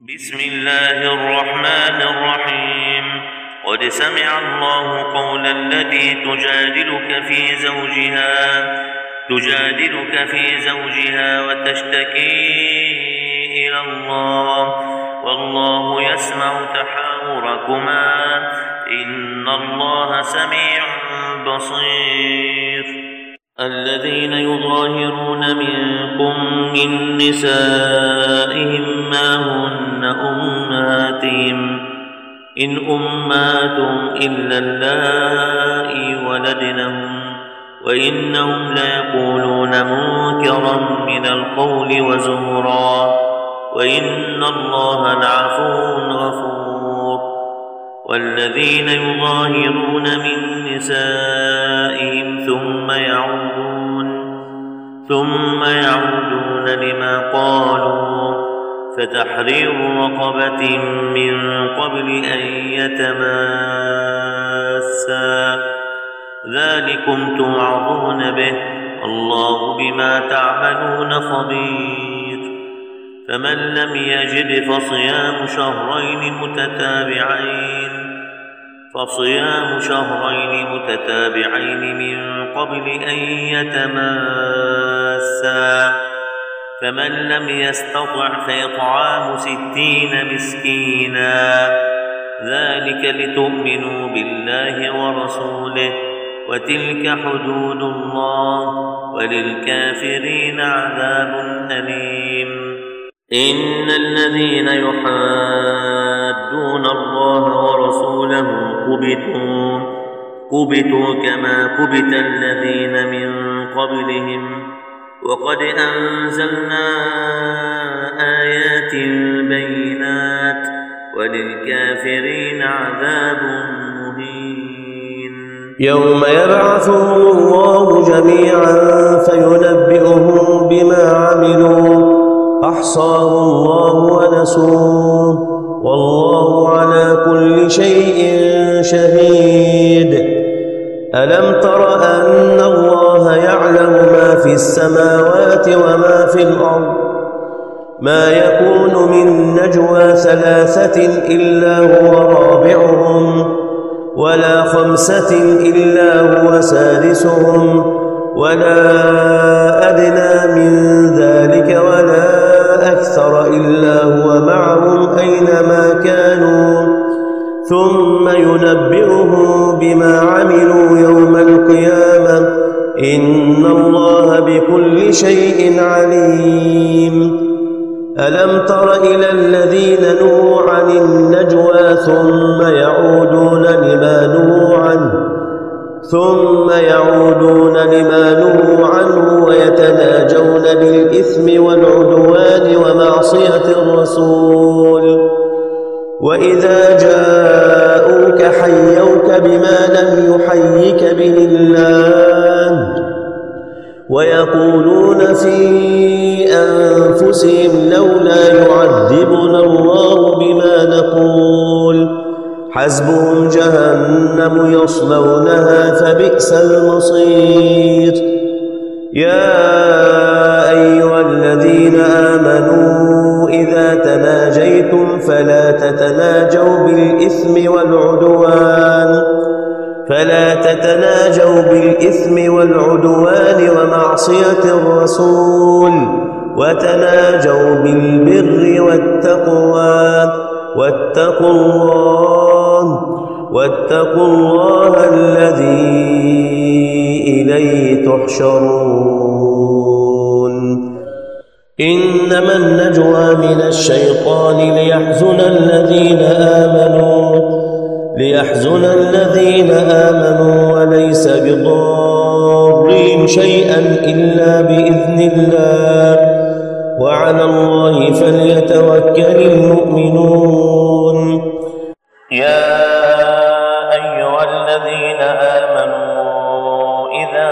بسم الله الرحمن الرحيم. قد سمع الله قول التي تجادلك في زوجها وتشتكي إلى الله والله يسمع تحاوركما إن الله سميع بصير. الذين يظاهرون منكم من نسائهم ما هن أمهاتهم إن أمهاتهم إلا اللائي ولدنهم وإنهم ليقولون منكرا من القول وزورا وإن الله لعفو غفور. والذين يظاهرون من نسائهم ثم يعودون لما قالوا فتحرير رقبة من قبل أن يتماسا ذلكم توعظون به الله بما تعملون خبير. فمن لم يجد فصيام شهرين متتابعين من قبل أن يتماسا فمن لم يستطع فإطعام 60 مسكينا ذلك لتؤمنوا بالله ورسوله وتلك حدود الله وللكافرين عذاب أليم. إن الذين يحادون الله ورسوله كبتوا كما كبت الذين من قبلهم وقد أنزلنا آيات بينات وللكافرين عذاب مهين. يوم يبعثهم الله جميعا فينبئهم بما عملوا أحصاه الله ونسوه والله على كل شيء شهيد. ألم تر أن الله يعلم ما في السماوات وما في الأرض ما يكون من نجوى 3 إلا هو رابعهم ولا 5 إلا هو سادسهم ولا أدنى من ذلك ولا أكثر إلا هو معهم أينما كانوا ثم ينبئهم بما عملوا يوم القيامة إن الله بكل شيء عليم. ألم تر إلى الذين نهوا عن النجوى ثم يعودون لما نهوا عنه ويتناجون بالإثم والعدوان ومعصية الرسول وإذا جاءوك حيوك بما لم يحيك به الله ويقولون في أنفسهم لولا يعذبنا الله بما نقول حسبهم جهنم يصلونها فبئس المصير. يا أيها الذين آمنوا إذا تناجيتم فلا تتناجوا بالإثم والعدوان ومعصية الرسول وتناجوا بالبر والتقوى واتقوا الله الذي إليه تحشرون. إنما النجوى من الشيطان ليحزن الذين آمنوا وليس بضارهم شيئا إلا بإذن الله وعلى الله فليتوكل المؤمنون. يا أيها الذين آمنوا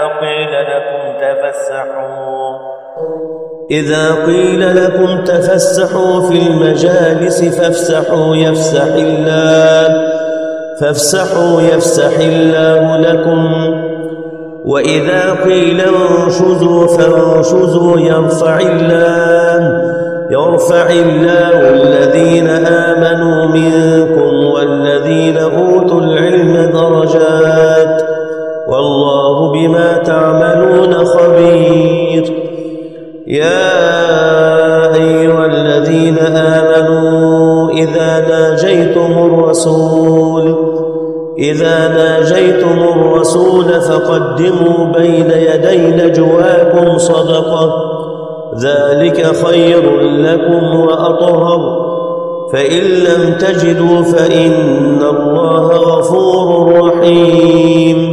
إذا قيل لكم تفسحوا في المجالس فافسحوا يفسح الله لكم وإذا قيل انشزوا فانشزوا يرفع الله يرفع الله الذين آمنوا منكم والذين أوتوا العلم درجات والله بما تعملون خبير. يا أيها الذين آمنوا إذا ناجيتم الرسول فقدموا بين يدي نجواكم صدقة ذلك خير لكم وأطهر فإن لم تجدوا فإن الله غفور رحيم.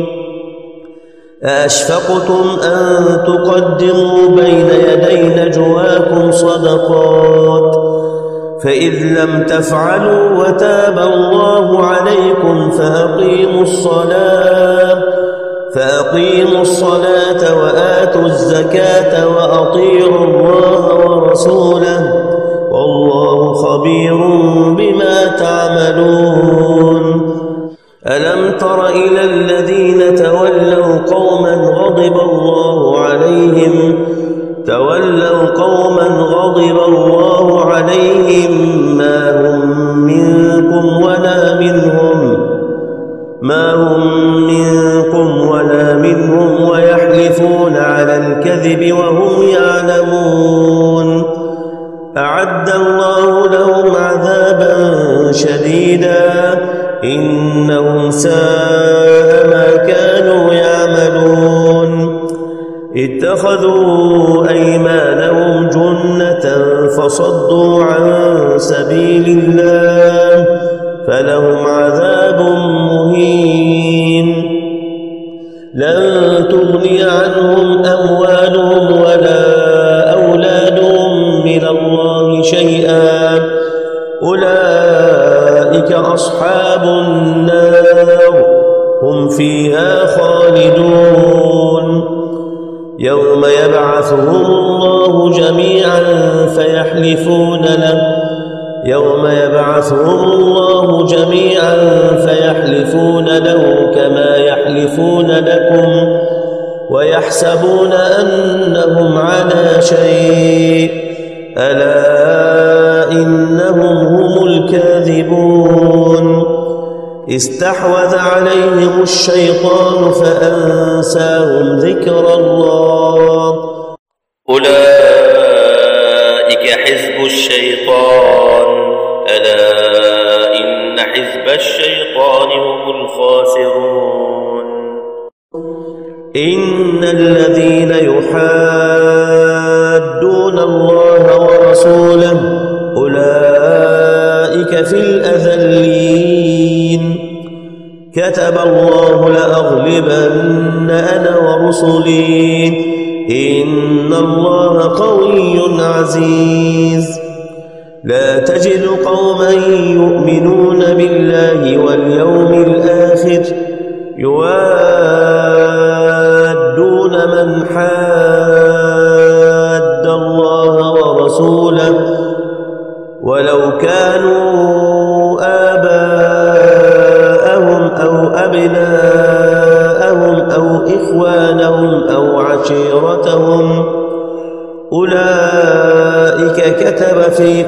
أأشفقتم أن تقدموا بين يدي نجواكم صدقات فإذ لم تفعلوا وتاب الله عليكم فأقيموا الصلاة وآتوا الزكاة وأطيعوا الله ورسوله والله خبير بما تعملون. ألم تر إلى الذين تولوا قوما غضب الله عليهم ما هم منكم ولا منهم ويحلفون على الكذب وهم يعلمون. أعد الله لهم عذابا شديدا إنهم ساء ما كانوا يعملون. اتخذوا أيمانهم جنة فصدوا عن سبيل الله فلهم عذاب مهين. لن تغني عنهم أموالهم ولا أولادهم من الله شيئا أولئك أصحاب النار هم فيها خالدون. يوم يبعثهم الله جميعا فيحلفون له كما يحلفون لكم ويحسبون أنهم على شيء ألا إنهم هم الكاذبون. استحوذ عليهم الشيطان فأنساهم ذكر الله أولئك حزب الشيطان ألا إن حزب الشيطان هم الخاسرون. إن الذين يحادون الله ورسوله أولئك في الأذلين. كتب الله لأغلبن أنا ورسلي إن الله قوي عزيز. لا تجد قوما يؤمنون بالله واليوم الآخر يوادون من حاد الله ورسوله ولو كانوا آباءهم أو أبناءهم أو إخوانهم أو عشيرتهم أولئك كتب في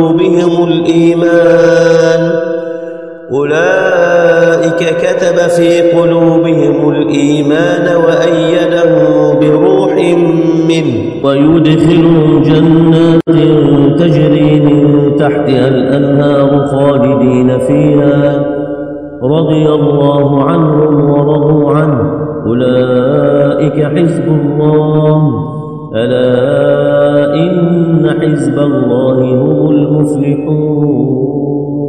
قلوبهم الإيمان وأيدهم بروح منه ويدخلهم جنات تجري من تحتها الأنهار خالدين فيها رضي الله عنهم ورضوا عنه أولئك حزب الله ألا إن حزب الله هم المفلحون.